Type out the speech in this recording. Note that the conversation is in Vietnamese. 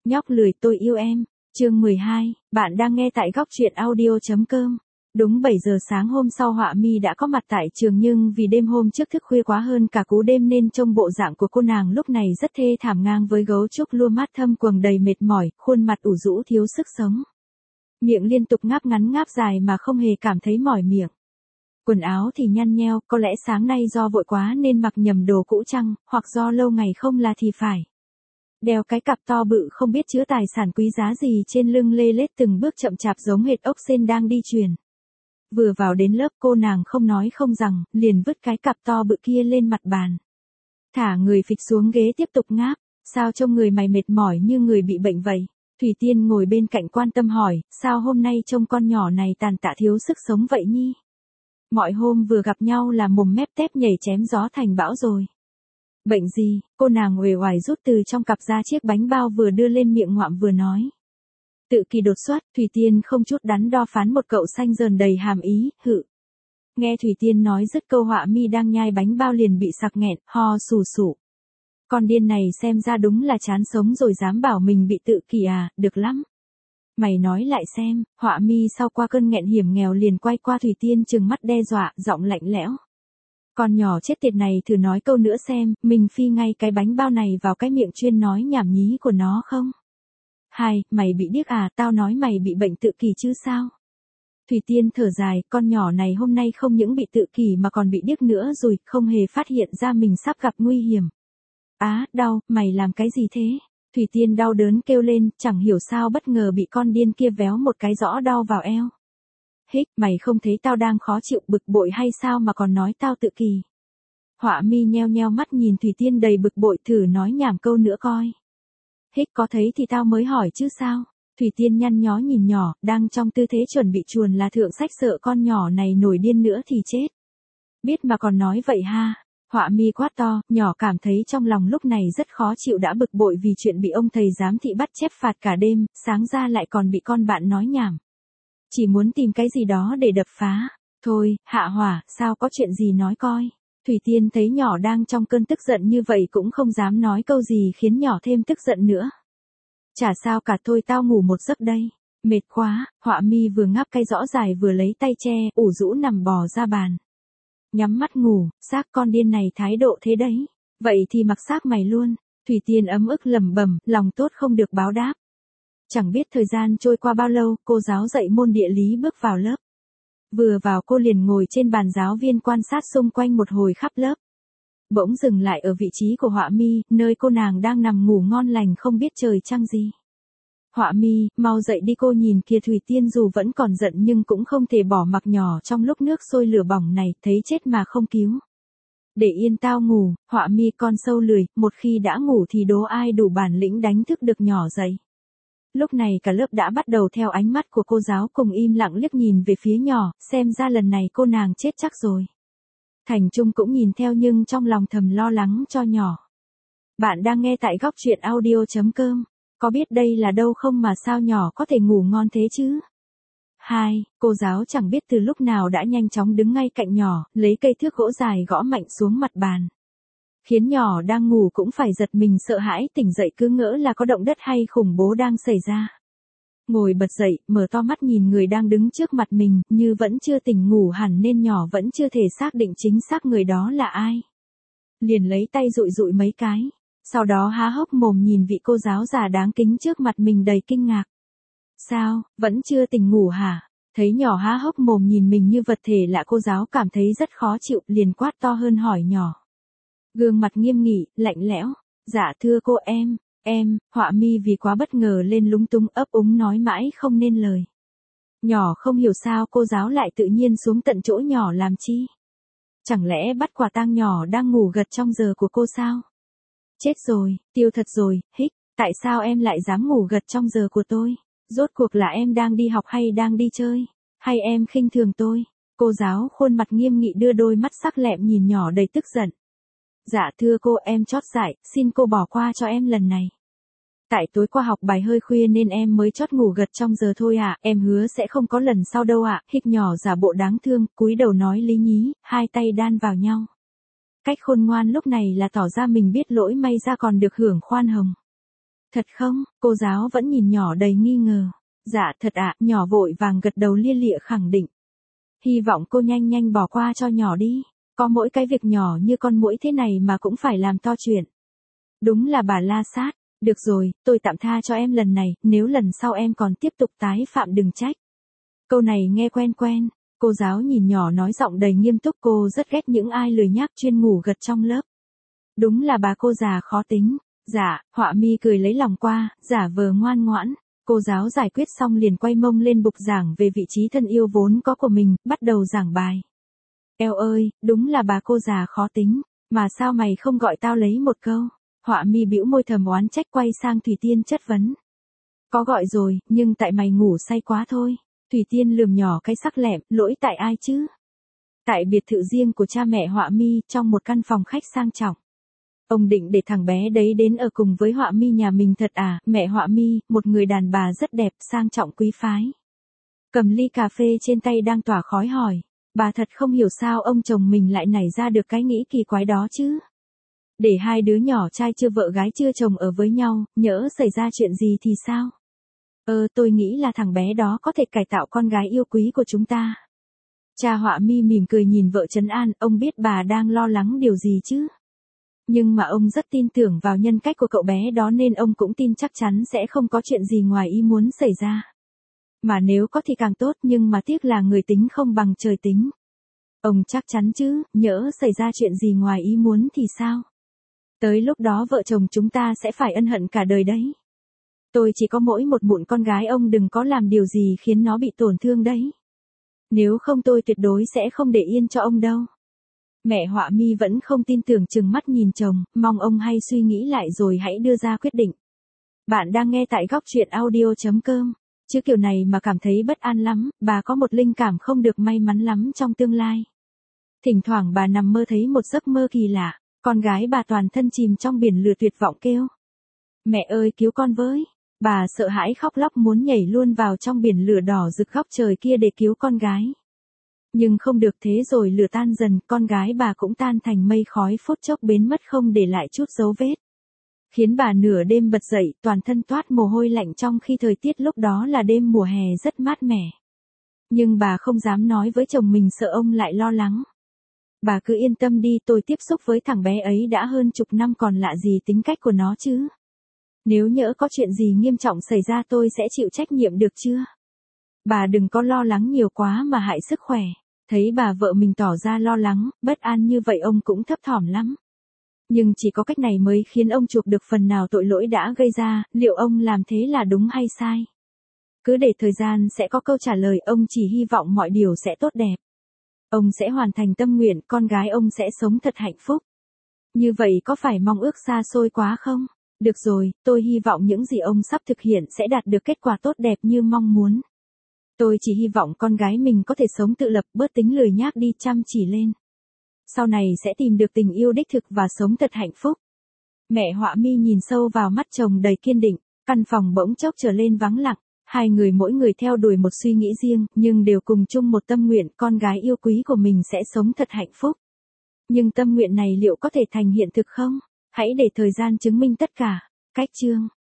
Nhóc lười tôi yêu em. Chương 12, bạn đang nghe tại góc truyện audio.com. Đúng 7 giờ sáng hôm sau Họa Mi đã có mặt tại trường, nhưng vì đêm hôm trước thức khuya quá hơn cả cú đêm nên trông bộ dạng của cô nàng lúc này rất thê thảm, ngang với gấu trúc lua mắt thâm quầng đầy mệt mỏi, khuôn mặt ủ rũ thiếu sức sống. Miệng liên tục ngáp ngắn ngáp dài mà không hề cảm thấy mỏi miệng. Quần áo thì nhăn nheo, có lẽ sáng nay do vội quá nên mặc nhầm đồ cũ chăng, hoặc do lâu ngày không là thì phải. Đeo cái cặp to bự không biết chứa tài sản quý giá gì trên lưng, lê lết từng bước chậm chạp giống hệt ốc sên đang đi chuyền. Vừa vào đến lớp cô nàng không nói không rằng, liền vứt cái cặp to bự kia lên mặt bàn. Thả người phịch xuống ghế tiếp tục ngáp. Sao trông người mày mệt mỏi như người bị bệnh vậy? Thủy Tiên ngồi bên cạnh quan tâm hỏi, sao hôm nay trông con nhỏ này tàn tạ thiếu sức sống vậy nhi? Mọi hôm vừa gặp nhau là mồm mép tép nhảy chém gió thành bão rồi. Bệnh gì? Cô nàng uể oải rút từ trong cặp ra chiếc bánh bao vừa đưa lên miệng ngoạm vừa nói. Tự kỷ đột xuất. Thủy Tiên không chút đắn đo phán một cậu xanh dờn đầy hàm ý, hự. Nghe Thủy Tiên nói dứt câu, Họa Mi đang nhai bánh bao liền bị sặc nghẹn, ho sù sụ. Con điên này xem ra đúng là chán sống rồi dám bảo mình bị tự kỷ à, được lắm. Mày nói lại xem. Họa Mi sau qua cơn nghẹn hiểm nghèo liền quay qua Thủy Tiên trừng mắt đe dọa, giọng lạnh lẽo. Con nhỏ chết tiệt này thử nói câu nữa xem, mình phi ngay cái bánh bao này vào cái miệng chuyên nói nhảm nhí của nó không? Hai, mày bị điếc à, tao nói mày bị bệnh tự kỷ chứ sao? Thủy Tiên thở dài, con nhỏ này hôm nay không những bị tự kỷ mà còn bị điếc nữa rồi, không hề phát hiện ra mình sắp gặp nguy hiểm. Á, đau, mày làm cái gì thế? Thủy Tiên đau đớn kêu lên, chẳng hiểu sao bất ngờ bị con điên kia véo một cái rõ đau vào eo. Hích, mày không thấy tao đang khó chịu bực bội hay sao mà còn nói tao tự kỷ? Họa Mi nheo nheo mắt nhìn Thủy Tiên đầy bực bội, thử nói nhảm câu nữa coi. Hích, có thấy thì tao mới hỏi chứ sao? Thủy Tiên nhăn nhó nhìn nhỏ, đang trong tư thế chuẩn bị chuồn là thượng sách, sợ con nhỏ này nổi điên nữa thì chết. Biết mà còn nói vậy ha? Họa Mi quát to, nhỏ cảm thấy trong lòng lúc này rất khó chịu, đã bực bội vì chuyện bị ông thầy giám thị bắt chép phạt cả đêm, sáng ra lại còn bị con bạn nói nhảm. Chỉ muốn tìm cái gì đó để đập phá. Thôi, hạ hỏa, sao có chuyện gì nói coi. Thủy Tiên thấy nhỏ đang trong cơn tức giận như vậy cũng không dám nói câu gì khiến nhỏ thêm tức giận nữa. Chả sao cả, thôi tao ngủ một giấc đây. Mệt quá. Họa Mi vừa ngáp cái rõ dài vừa lấy tay che, ủ rũ nằm bò ra bàn. Nhắm mắt ngủ, xác con điên này thái độ thế đấy. Vậy thì mặc xác mày luôn. Thủy Tiên ấm ức lẩm bẩm, lòng tốt không được báo đáp. Chẳng biết thời gian trôi qua bao lâu, cô giáo dạy môn địa lý bước vào lớp. Vừa vào cô liền ngồi trên bàn, giáo viên quan sát xung quanh một hồi khắp lớp. Bỗng dừng lại ở vị trí của Họa Mi, nơi cô nàng đang nằm ngủ ngon lành không biết trời trăng gì. Họa Mi, mau dậy đi, cô nhìn kìa. Thủy Tiên dù vẫn còn giận nhưng cũng không thể bỏ mặc nhỏ trong lúc nước sôi lửa bỏng này, thấy chết mà không cứu. Để yên tao ngủ. Họa Mi con sâu lười, một khi đã ngủ thì đố ai đủ bản lĩnh đánh thức được nhỏ dậy. Lúc này cả lớp đã bắt đầu theo ánh mắt của cô giáo cùng im lặng liếc nhìn về phía nhỏ, xem ra lần này cô nàng chết chắc rồi. Thành Trung cũng nhìn theo nhưng trong lòng thầm lo lắng cho nhỏ. Bạn đang nghe tại góc truyện audio.com. Có biết đây là đâu không mà sao nhỏ có thể ngủ ngon thế chứ? Hai, cô giáo chẳng biết từ lúc nào đã nhanh chóng đứng ngay cạnh nhỏ, lấy cây thước gỗ dài gõ mạnh xuống mặt bàn. Khiến nhỏ đang ngủ cũng phải giật mình sợ hãi, tỉnh dậy cứ ngỡ là có động đất hay khủng bố đang xảy ra. Ngồi bật dậy, mở to mắt nhìn người đang đứng trước mặt mình, như vẫn chưa tỉnh ngủ hẳn nên nhỏ vẫn chưa thể xác định chính xác người đó là ai. Liền lấy tay dụi dụi mấy cái, sau đó há hốc mồm nhìn vị cô giáo già đáng kính trước mặt mình đầy kinh ngạc. Sao, vẫn chưa tỉnh ngủ hả? Thấy nhỏ há hốc mồm nhìn mình như vật thể lạ, cô giáo cảm thấy rất khó chịu, liền quát to hơn hỏi nhỏ. Gương mặt nghiêm nghị, lạnh lẽo. Dạ thưa cô, em. Họa Mi vì quá bất ngờ lên lúng túng ấp úng nói mãi không nên lời. Nhỏ không hiểu sao cô giáo lại tự nhiên xuống tận chỗ nhỏ làm chi. Chẳng lẽ bắt quả tang nhỏ đang ngủ gật trong giờ của cô sao? Chết rồi, tiêu thật rồi. Hích, tại sao em lại dám ngủ gật trong giờ của tôi? Rốt cuộc là em đang đi học hay đang đi chơi? Hay em khinh thường tôi? Cô giáo khuôn mặt nghiêm nghị đưa đôi mắt sắc lẹm nhìn nhỏ đầy tức giận. Dạ thưa cô, em chót dại, xin cô bỏ qua cho em lần này. Tại tối qua học bài hơi khuya nên em mới chót ngủ gật trong giờ thôi ạ, em hứa sẽ không có lần sau đâu ạ. Hích nhỏ giả bộ đáng thương, cúi đầu nói lý nhí, hai tay đan vào nhau. Cách khôn ngoan lúc này là tỏ ra mình biết lỗi, may ra còn được hưởng khoan hồng. Thật không? Cô giáo vẫn nhìn nhỏ đầy nghi ngờ. Dạ thật ạ, nhỏ vội vàng gật đầu lia lịa khẳng định. Hy vọng cô nhanh nhanh bỏ qua cho nhỏ đi. Có mỗi cái việc nhỏ như con muỗi thế này mà cũng phải làm to chuyện. Đúng là bà la sát. Được rồi, tôi tạm tha cho em lần này, nếu lần sau em còn tiếp tục tái phạm đừng trách. Câu này nghe quen quen. Cô giáo nhìn nhỏ nói giọng đầy nghiêm túc, cô rất ghét những ai lười nhác chuyên ngủ gật trong lớp. Đúng là bà cô già khó tính. Dạ, Họa Mi cười lấy lòng qua, giả vờ ngoan ngoãn. Cô giáo giải quyết xong liền quay mông lên bục giảng về vị trí thân yêu vốn có của mình, bắt đầu giảng bài. Eo ơi, đúng là bà cô già khó tính, mà sao mày không gọi tao lấy một câu? Họa Mi bĩu môi thầm oán trách quay sang Thủy Tiên chất vấn. Có gọi rồi, nhưng tại mày ngủ say quá thôi. Thủy Tiên lườm nhỏ cái sắc lẹm, lỗi tại ai chứ? Tại biệt thự riêng của cha mẹ Họa Mi trong một căn phòng khách sang trọng. Ông định để thằng bé đấy đến ở cùng với Họa Mi nhà mình thật à? Mẹ Họa Mi, một người đàn bà rất đẹp, sang trọng quý phái. Cầm ly cà phê trên tay đang tỏa khói hỏi. Bà thật không hiểu sao ông chồng mình lại nảy ra được cái nghĩ kỳ quái đó chứ. Để hai đứa nhỏ trai chưa vợ gái chưa chồng ở với nhau, nhỡ xảy ra chuyện gì thì sao? Tôi nghĩ là thằng bé đó có thể cải tạo con gái yêu quý của chúng ta. Cha Họa Mi mỉm cười nhìn vợ trấn an, ông biết bà đang lo lắng điều gì chứ. Nhưng mà ông rất tin tưởng vào nhân cách của cậu bé đó nên ông cũng tin chắc chắn sẽ không có chuyện gì ngoài ý muốn xảy ra. Mà nếu có thì càng tốt, nhưng mà tiếc là người tính không bằng trời tính. Ông chắc chắn chứ, nhỡ xảy ra chuyện gì ngoài ý muốn thì sao? Tới lúc đó vợ chồng chúng ta sẽ phải ân hận cả đời đấy. Tôi chỉ có mỗi một mụn con gái, ông đừng có làm điều gì khiến nó bị tổn thương đấy. Nếu không tôi tuyệt đối sẽ không để yên cho ông đâu. Mẹ Họa Mi vẫn không tin tưởng trừng mắt nhìn chồng, mong ông hay suy nghĩ lại rồi hãy đưa ra quyết định. Bạn đang nghe tại góc truyện audio.com. Chứ kiểu này mà cảm thấy bất an lắm, bà có một linh cảm không được may mắn lắm trong tương lai. Thỉnh thoảng bà nằm mơ thấy một giấc mơ kỳ lạ, con gái bà toàn thân chìm trong biển lửa tuyệt vọng kêu. Mẹ ơi cứu con với. Bà sợ hãi khóc lóc muốn nhảy luôn vào trong biển lửa đỏ rực góc trời kia để cứu con gái. Nhưng không được, thế rồi lửa tan dần, con gái bà cũng tan thành mây khói phút chốc biến mất không để lại chút dấu vết. Khiến bà nửa đêm bật dậy, toàn thân toát mồ hôi lạnh trong khi thời tiết lúc đó là đêm mùa hè rất mát mẻ. Nhưng bà không dám nói với chồng mình sợ ông lại lo lắng. Bà cứ yên tâm đi, tôi tiếp xúc với thằng bé ấy đã hơn chục năm còn lạ gì tính cách của nó chứ. Nếu nhỡ có chuyện gì nghiêm trọng xảy ra tôi sẽ chịu trách nhiệm được chưa? Bà đừng có lo lắng nhiều quá mà hại sức khỏe. Thấy bà vợ mình tỏ ra lo lắng, bất an như vậy ông cũng thấp thỏm lắm. Nhưng chỉ có cách này mới khiến ông chuộc được phần nào tội lỗi đã gây ra, liệu ông làm thế là đúng hay sai? Cứ để thời gian sẽ có câu trả lời, ông chỉ hy vọng mọi điều sẽ tốt đẹp. Ông sẽ hoàn thành tâm nguyện, con gái ông sẽ sống thật hạnh phúc. Như vậy có phải mong ước xa xôi quá không? Được rồi, tôi hy vọng những gì ông sắp thực hiện sẽ đạt được kết quả tốt đẹp như mong muốn. Tôi chỉ hy vọng con gái mình có thể sống tự lập, bớt tính lười nhác đi, chăm chỉ lên. Sau này sẽ tìm được tình yêu đích thực và sống thật hạnh phúc. Mẹ Họa Mi nhìn sâu vào mắt chồng đầy kiên định, căn phòng bỗng chốc trở lên vắng lặng. Hai người mỗi người theo đuổi một suy nghĩ riêng, nhưng đều cùng chung một tâm nguyện, con gái yêu quý của mình sẽ sống thật hạnh phúc. Nhưng tâm nguyện này liệu có thể thành hiện thực không? Hãy để thời gian chứng minh tất cả. Cách chương